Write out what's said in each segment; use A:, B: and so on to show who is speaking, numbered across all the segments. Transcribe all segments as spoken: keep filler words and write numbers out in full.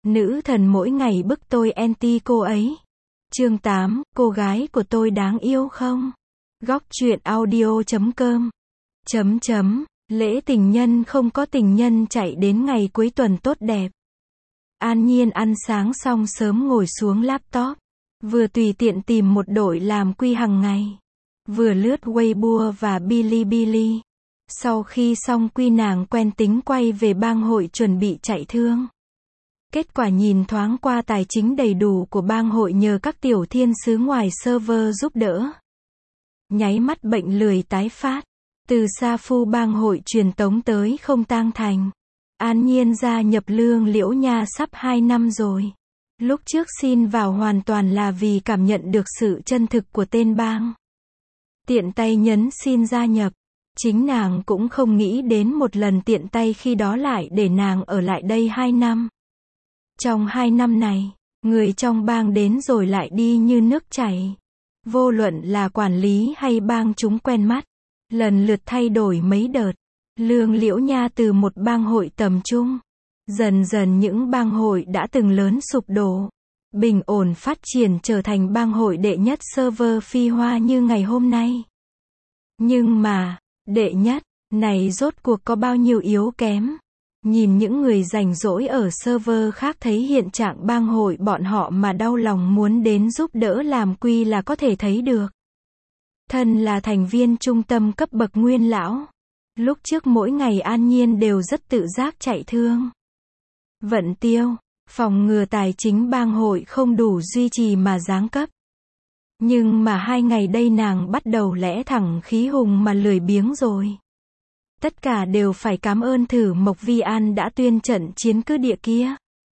A: Nữ thần mỗi ngày bức tôi anti cô ấy. Chương tám, cô gái của tôi đáng yêu không? Góc truyện audio chấm com. Chấm chấm, lễ tình nhân không có tình nhân chạy đến ngày cuối tuần tốt đẹp. An Nhiên ăn sáng xong sớm ngồi xuống laptop. Vừa tùy tiện tìm một đội làm quy hàng ngày. Vừa lướt Weibo và Bilibili. Sau khi xong quy nàng quen tính quay về bang hội chuẩn bị chạy thương. Kết quả nhìn thoáng qua tài chính đầy đủ của bang hội nhờ các tiểu thiên sứ ngoài server giúp đỡ. Nháy mắt bệnh lười tái phát. Từ Sa Phu bang hội truyền tống tới không tang thành. An Nhiên gia nhập Lương Liễu Nha sắp hai năm rồi. Lúc trước xin vào hoàn toàn là vì cảm nhận được sự chân thực của tên bang. Tiện tay nhấn xin gia nhập. Chính nàng cũng không nghĩ đến một lần tiện tay khi đó lại để nàng ở lại đây hai năm. Trong hai năm này, người trong bang đến rồi lại đi như nước chảy. Vô luận là quản lý hay bang chúng quen mắt. Lần lượt thay đổi mấy đợt. Lương Liễu Nha từ một bang hội tầm trung. Dần dần những bang hội đã từng lớn sụp đổ. Bình ổn phát triển trở thành bang hội đệ nhất server phi hoa như ngày hôm nay. Nhưng mà, đệ nhất, này rốt cuộc có bao nhiêu yếu kém. Nhìn những người rảnh rỗi ở server khác thấy hiện trạng bang hội bọn họ mà đau lòng muốn đến giúp đỡ làm quy là có thể thấy được. Thân là thành viên trung tâm cấp bậc nguyên lão. Lúc trước mỗi ngày An Nhiên đều rất tự giác chạy thương. Vận tiêu, phòng ngừa tài chính bang hội không đủ duy trì mà giáng cấp. Nhưng mà hai ngày đây nàng bắt đầu lẽ thẳng khí hùng mà lười biếng rồi. Tất cả đều phải cảm ơn Thử Mộc Vi An đã tuyên trận chiến cứ địa kia.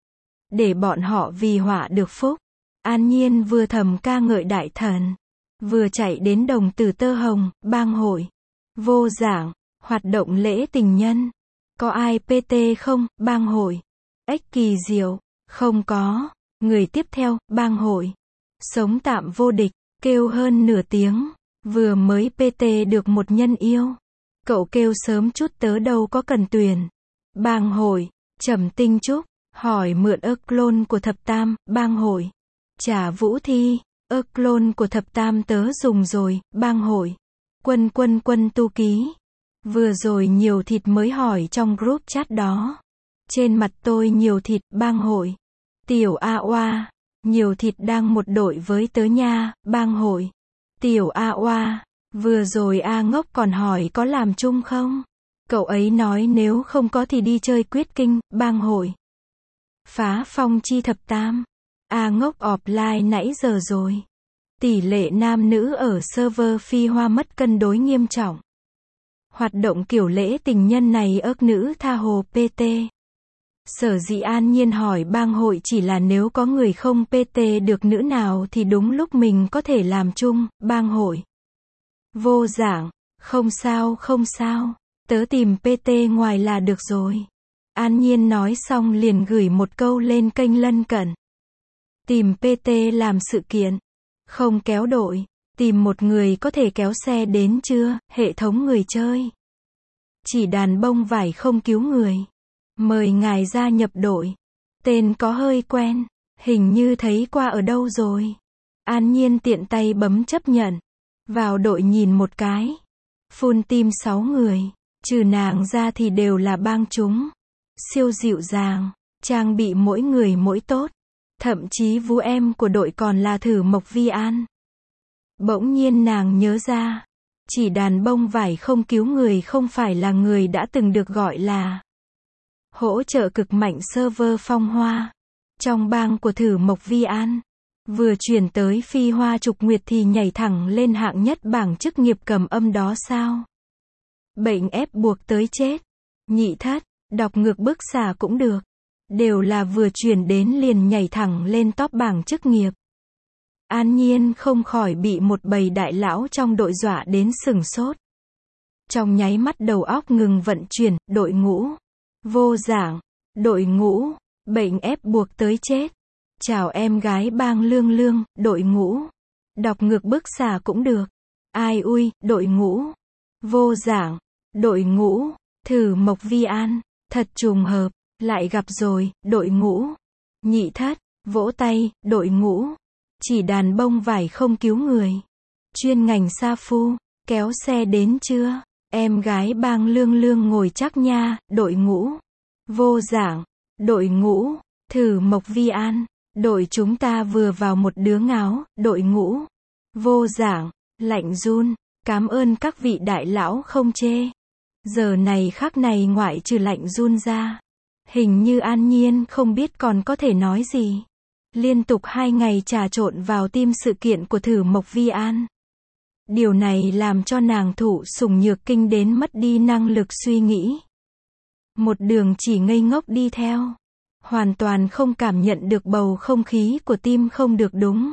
A: Để bọn họ vì họa được phúc. An Nhiên vừa thầm ca ngợi đại thần. Vừa chạy đến đồng Tử Tơ Hồng, bang hội. Vô giảng, hoạt động lễ tình nhân. Có ai pê tê không, bang hội. Ếch kỳ diệu, không có. Người tiếp theo, bang hội. Sống tạm vô địch, kêu hơn nửa tiếng. Vừa mới pê tê được một nhân yêu. Cậu kêu sớm chút tớ đâu có cần tuyển. Bang hội, Trầm Tinh Trúc, hỏi mượn ơ clone của thập tam, bang hội. Trả Vũ Thi, ơ clone của thập tam tớ dùng rồi, bang hội. Quân quân quân tu ký. Vừa rồi nhiều thịt mới hỏi trong group chat đó. Trên mặt tôi nhiều thịt, bang hội. Tiểu A Oa, nhiều thịt đang một đội với tớ nha, bang hội. Tiểu A Oa, vừa rồi A Ngốc còn hỏi có làm chung không? Cậu ấy nói nếu không có thì đi chơi quyết kinh, bang hội. Phá phong chi thập tam. A Ngốc offline nãy giờ rồi. Tỷ lệ nam nữ ở server phi hoa mất cân đối nghiêm trọng. Hoạt động kiểu lễ tình nhân này ớt nữ tha hồ pê tê. Sở dĩ An Nhiên hỏi bang hội chỉ là nếu có người không pê tê được nữ nào thì đúng lúc mình có thể làm chung, bang hội. Vô giảng, không sao không sao, tớ tìm pê tê ngoài là được rồi. An Nhiên nói xong liền gửi một câu lên kênh lân cận. Tìm pê tê làm sự kiện, không kéo đội, tìm một người có thể kéo xe đến chưa, hệ thống người chơi. Chỉ đàn bông vải không cứu người. Mời ngài gia nhập đội. Tên có hơi quen, hình như thấy qua ở đâu rồi. An Nhiên tiện tay bấm chấp nhận. Vào đội nhìn một cái. Full team sáu người. Trừ nàng ra thì đều là bang chúng. Siêu dịu dàng. Trang bị mỗi người mỗi tốt. Thậm chí vú em của đội còn là Thử Mộc Vi An. Bỗng nhiên nàng nhớ ra. Chỉ đàn bông vải không cứu người không phải là người đã từng được gọi là hỗ trợ cực mạnh server phong hoa. Trong bang của Thử Mộc Vi An. Vừa chuyển tới phi hoa trục nguyệt thì nhảy thẳng lên hạng nhất bảng chức nghiệp cầm âm đó sao? Bệnh ép buộc tới chết. Nhị thất, đọc ngược bức xả cũng được. Đều là vừa chuyển đến liền nhảy thẳng lên top bảng chức nghiệp. An Nhiên không khỏi bị một bầy đại lão trong đội dọa đến sừng sốt. Trong nháy mắt đầu óc ngừng vận chuyển, đội ngũ. Vô giảng, đội ngũ, bệnh ép buộc tới chết. Chào em gái bang Lương Lương, đội ngũ. Đọc ngược bức xả cũng được. Ai ui, đội ngũ. Vô giảng, đội ngũ. Thử Mộc Vi An, thật trùng hợp, lại gặp rồi, đội ngũ. Nhị thất, vỗ tay, đội ngũ. Chỉ đàn bông vải không cứu người. Chuyên ngành sa phu, kéo xe đến chưa? Em gái Bang Lương Lương ngồi chắc nha, đội ngũ. Vô Dạng, đội ngũ. Thử Mộc Vi An, đội chúng ta vừa vào một đứa ngáo, đội ngũ. Vô Dạng, lạnh run, cảm ơn các vị đại lão không chê. Giờ này khắc này ngoại trừ lạnh run ra, hình như An Nhiên không biết còn có thể nói gì. Liên tục hai ngày trà trộn vào tim sự kiện của Thử Mộc Vi An. Điều này làm cho nàng thụ sủng nhược kinh đến mất đi năng lực suy nghĩ. Một đường chỉ ngây ngốc đi theo. Hoàn toàn không cảm nhận được bầu không khí của tim không được đúng.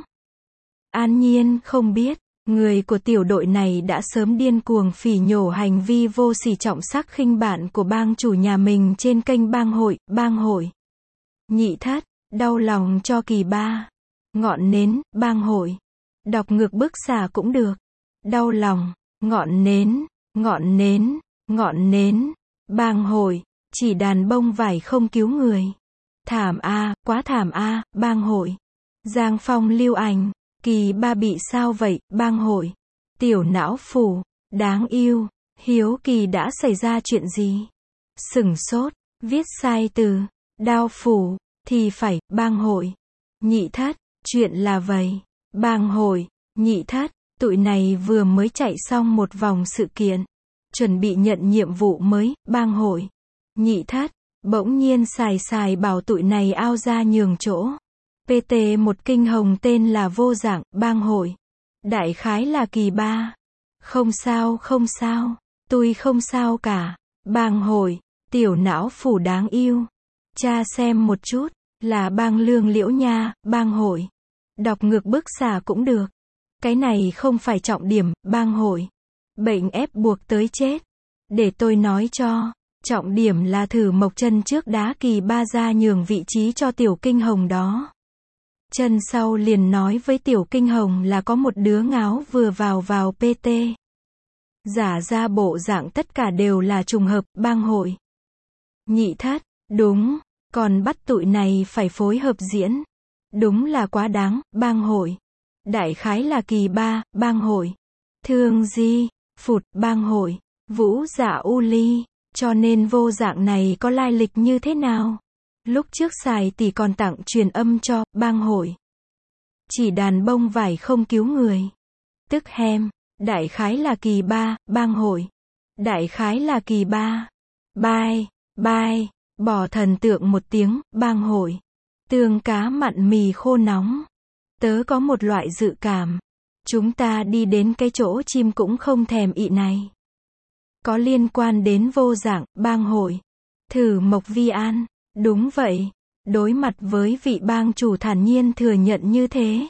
A: An Nhiên không biết, người của tiểu đội này đã sớm điên cuồng phỉ nhổ hành vi vô sỉ trọng sắc khinh bạn của bang chủ nhà mình trên kênh bang hội, bang hội. Nhị thất, đau lòng cho Kỳ Ba. Ngọn nến, bang hội. Đọc ngược bức xả cũng được. Đau lòng, ngọn nến, ngọn nến, ngọn nến, bang hội, chỉ đàn bông vải không cứu người. Thảm a, quá thảm a, bang hội. Giang Phong lưu ảnh, Kỳ Ba bị sao vậy, bang hội. Tiểu não phủ, đáng yêu, hiếu kỳ đã xảy ra chuyện gì? Sửng sốt, viết sai từ, đao phủ, thì phải, bang hội. Nhị thất, chuyện là vậy. Bang hội, nhị thất, tụi này vừa mới chạy xong một vòng sự kiện. Chuẩn bị nhận nhiệm vụ mới, bang hội. Nhị thất, bỗng nhiên xài xài bảo tụi này ao ra nhường chỗ. pê tê một kinh hồng tên là Vô Dạng, bang hội. Đại khái là Kỳ Ba. Không sao không sao, tôi không sao cả. Bang hội, tiểu não phủ đáng yêu. Cha xem một chút, là bang Lương Liễu nha, bang hội. Đọc ngược bức xả cũng được. Cái này không phải trọng điểm, bang hội. Bệnh ép buộc tới chết. Để tôi nói cho. Trọng điểm là Thử Mộc chân trước đá Kỳ Ba ra nhường vị trí cho Tiểu Kinh Hồng đó. Chân sau liền nói với Tiểu Kinh Hồng là có một đứa ngáo vừa vào vào pê tê. Giả ra bộ dạng tất cả đều là trùng hợp, bang hội. Nhị thất, đúng, còn bắt tụi này phải phối hợp diễn. Đúng là quá đáng, bang hội. Đại khái là Kỳ Ba, bang hội. Thương Di, Phụt, bang hội. Vũ Dạ U Ly. Cho nên Vô Dạng này có lai lịch như thế nào? Lúc trước xài tỷ còn tặng truyền âm cho, bang hội. Chỉ đàn bông vải không cứu người. Tức hem, đại khái là Kỳ Ba, bang hội. Đại khái là Kỳ Ba. Bye, bye, bỏ thần tượng một tiếng, bang hội. Tương cá mặn mì khô nóng. Tớ có một loại dự cảm. Chúng ta đi đến cái chỗ chim cũng không thèm ị này. Có liên quan đến Vô Dạng, bang hội. Thử Mộc Vi An. Đúng vậy. Đối mặt với vị bang chủ thản nhiên thừa nhận như thế.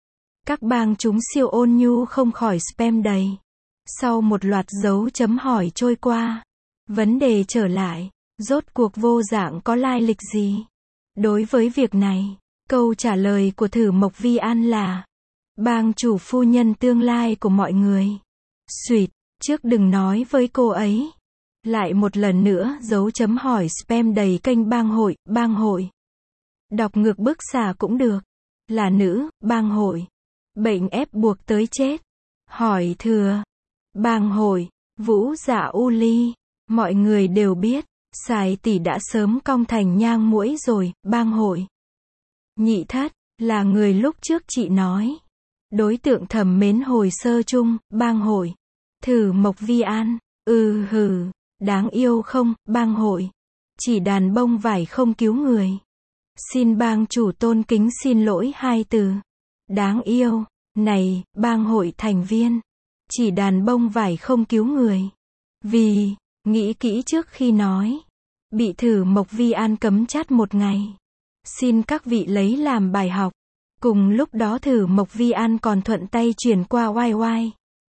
A: Các bang chúng siêu ôn nhu không khỏi spam đầy. Sau một loạt dấu chấm hỏi trôi qua. Vấn đề trở lại. Rốt cuộc Vô Dạng có lai lịch gì? Đối với việc này, câu trả lời của Thử Mộc Vi An là bang chủ phu nhân tương lai của mọi người. Xuyệt, trước đừng nói với cô ấy. Lại một lần nữa dấu chấm hỏi spam đầy kênh bang hội, bang hội. Đọc ngược bức xả cũng được. Là nữ, bang hội. Bệnh ép buộc tới chết. Hỏi thừa. Bang hội, Vũ Dạ U Ly. Mọi người đều biết, xài tỷ đã sớm cong thành nhang muỗi rồi, bang hội. Nhị thất, là người lúc trước chị nói. Đối tượng thầm mến hồi sơ chung, bang hội. Thử Mộc Vi An, ừ hừ, đáng yêu không, bang hội. Chỉ đàn bông vải không cứu người. Xin bang chủ tôn kính xin lỗi hai từ. Đáng yêu, này, bang hội thành viên. Chỉ đàn bông vải không cứu người. Vì, nghĩ kỹ trước khi nói. Bị Thử Mộc Vi An cấm chat một ngày. Xin các vị lấy làm bài học. Cùng lúc đó Thử Mộc Vi An còn thuận tay chuyển qua oai oai.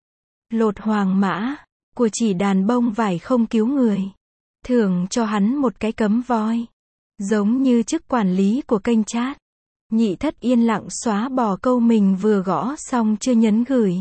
A: Lột hoàng mã, của chỉ đàn bông vải không cứu người. Thưởng cho hắn một cái cấm voi. Giống như chức quản lý của kênh chat. Nhị thất yên lặng xóa bỏ câu mình vừa gõ xong chưa nhấn gửi.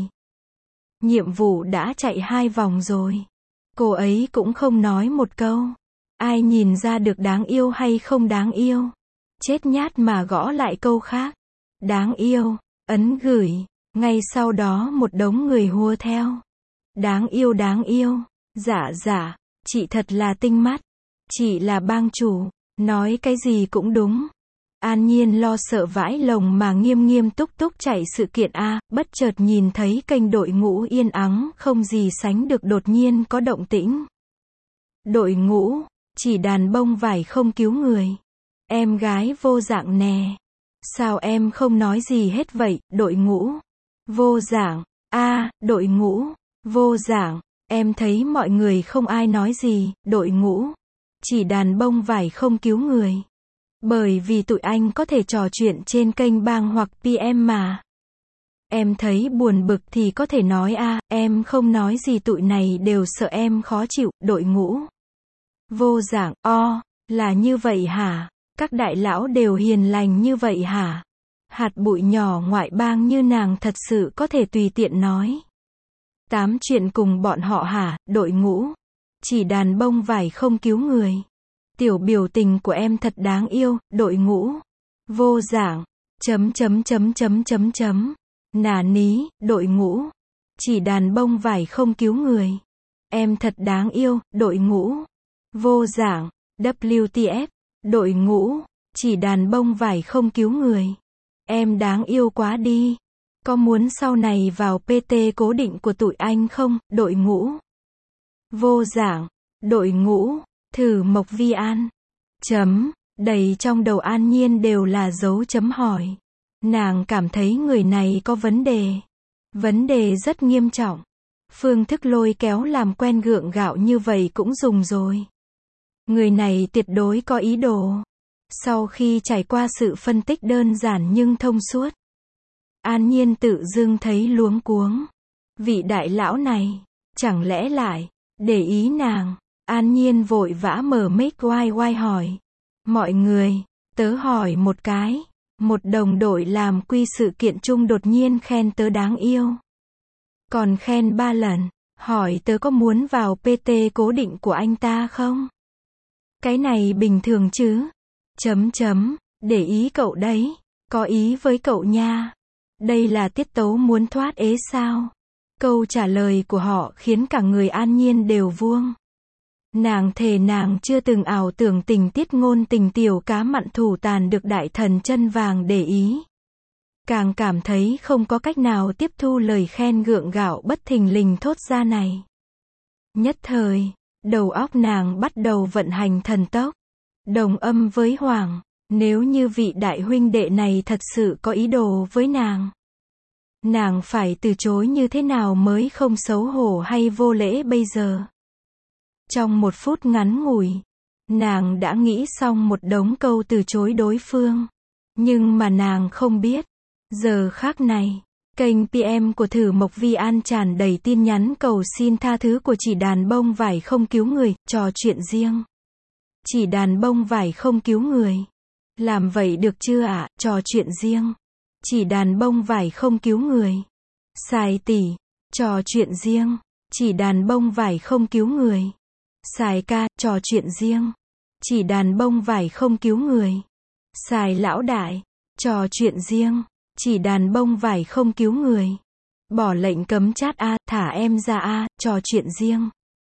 A: Nhiệm vụ đã chạy hai vòng rồi. Cô ấy cũng không nói một câu. Ai nhìn ra được đáng yêu hay không đáng yêu. chết nhát mà gõ lại câu khác. Đáng yêu, ấn gửi. Ngay sau đó một đống người hùa theo. Đáng yêu đáng yêu. Dạ dạ, chị thật là tinh mắt. Chị là bang chủ, nói cái gì cũng đúng. An Nhiên lo sợ vãi lồng mà nghiêm nghiêm túc túc chạy sự kiện A, bất chợt nhìn thấy kênh đội ngũ yên ắng không gì sánh được đột nhiên có động tĩnh. Đội ngũ, chỉ đàn bông vải không cứu người. Em gái vô dạng nè. Sao em không nói gì hết vậy, đội ngũ? Vô dạng, a đội ngũ, vô dạng, em thấy mọi người không ai nói gì, đội ngũ. Chỉ đàn bông vải không cứu người. Bởi vì tụi anh có thể trò chuyện trên kênh bang hoặc pê em mà. Em thấy buồn bực thì có thể nói a, em không nói gì tụi này đều sợ em khó chịu, đội ngũ. Vô dạng, o, là như vậy hả? Các đại lão đều hiền lành như vậy hả? Hạt bụi nhỏ ngoại bang như nàng thật sự có thể tùy tiện nói. Tám chuyện cùng bọn họ hả, đội ngũ. Chỉ đàn bông vải không cứu người. Tiểu biểu tình của em thật đáng yêu, đội ngũ. Vô dạng, chấm chấm chấm chấm chấm chấm. Nà ní, đội ngũ. Chỉ đàn bông vải không cứu người. Em thật đáng yêu, đội ngũ. Vô dạng, W T F, đội ngũ. Chỉ đàn bông vải không cứu người. Em đáng yêu quá đi. Có muốn sau này vào pê tê cố định của tụi anh không, đội ngũ? Vô dạng, đội ngũ. Thử Mộc Vi An. Chấm, đầy trong đầu An Nhiên đều là dấu chấm hỏi. Nàng cảm thấy người này có vấn đề. Vấn đề rất nghiêm trọng. Phương thức lôi kéo làm quen gượng gạo như vậy cũng dùng rồi. Người này tuyệt đối có ý đồ. Sau khi trải qua sự phân tích đơn giản nhưng thông suốt, An Nhiên tự dưng thấy luống cuống. Vị đại lão này, chẳng lẽ lại để ý nàng? An Nhiên vội vã mở mic oai oai hỏi. Mọi người, tớ hỏi một cái. Một đồng đội làm quy sự kiện chung đột nhiên khen tớ đáng yêu. Còn khen ba lần. Hỏi tớ có muốn vào pê tê cố định của anh ta không? Cái này bình thường chứ? Chấm chấm, để ý cậu đấy. Có ý với cậu nha. Đây là tiết tấu muốn thoát ế sao? Câu trả lời của họ khiến cả người An Nhiên đều vuông. Nàng thề nàng chưa từng ảo tưởng tình tiết ngôn tình tiểu cá mặn thủ tàn được đại thần chân vàng để ý. Càng cảm thấy không có cách nào tiếp thu lời khen gượng gạo bất thình lình thốt ra này. Nhất thời, đầu óc nàng bắt đầu vận hành thần tốc. Đồng âm với Hoàng, nếu như vị đại huynh đệ này thật sự có ý đồ với nàng, nàng phải từ chối như thế nào mới không xấu hổ hay vô lễ bây giờ? Trong một phút ngắn ngủi, nàng đã nghĩ xong một đống câu từ chối đối phương. Nhưng mà nàng không biết, giờ khắc này, kênh pê em của Thử Mộc Vi An tràn đầy tin nhắn cầu xin tha thứ của chỉ đàn bông vải không cứu người, trò chuyện riêng. Chỉ đàn bông vải không cứu người. Làm vậy được chưa ạ, à? Trò chuyện riêng. Chỉ đàn bông vải không cứu người. Xài tỷ, trò chuyện riêng. Chỉ đàn bông vải không cứu người. Xài ca, trò chuyện riêng. Chỉ đàn bông vải không cứu người. Xài lão đại, trò chuyện riêng. Chỉ đàn bông vải không cứu người. Bỏ lệnh cấm chat a, thả em ra a, trò chuyện riêng.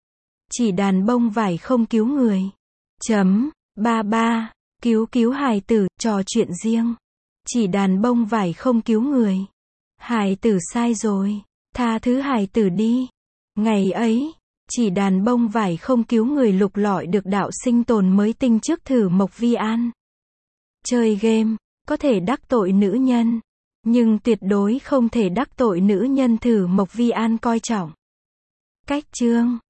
A: Chỉ đàn bông vải không cứu người. Chấm, ba ba, cứu cứu hài tử, trò chuyện riêng. Chỉ đàn bông vải không cứu người. Hài tử sai rồi, tha thứ hài tử đi. Ngày ấy, chỉ đàn bông vải không cứu người lục lọi được đạo sinh tồn mới tinh trước Thử Mộc Vi An. Chơi game, có thể đắc tội nữ nhân, nhưng tuyệt đối không thể đắc tội nữ nhân Thử Mộc Vi An coi trọng. Cách chương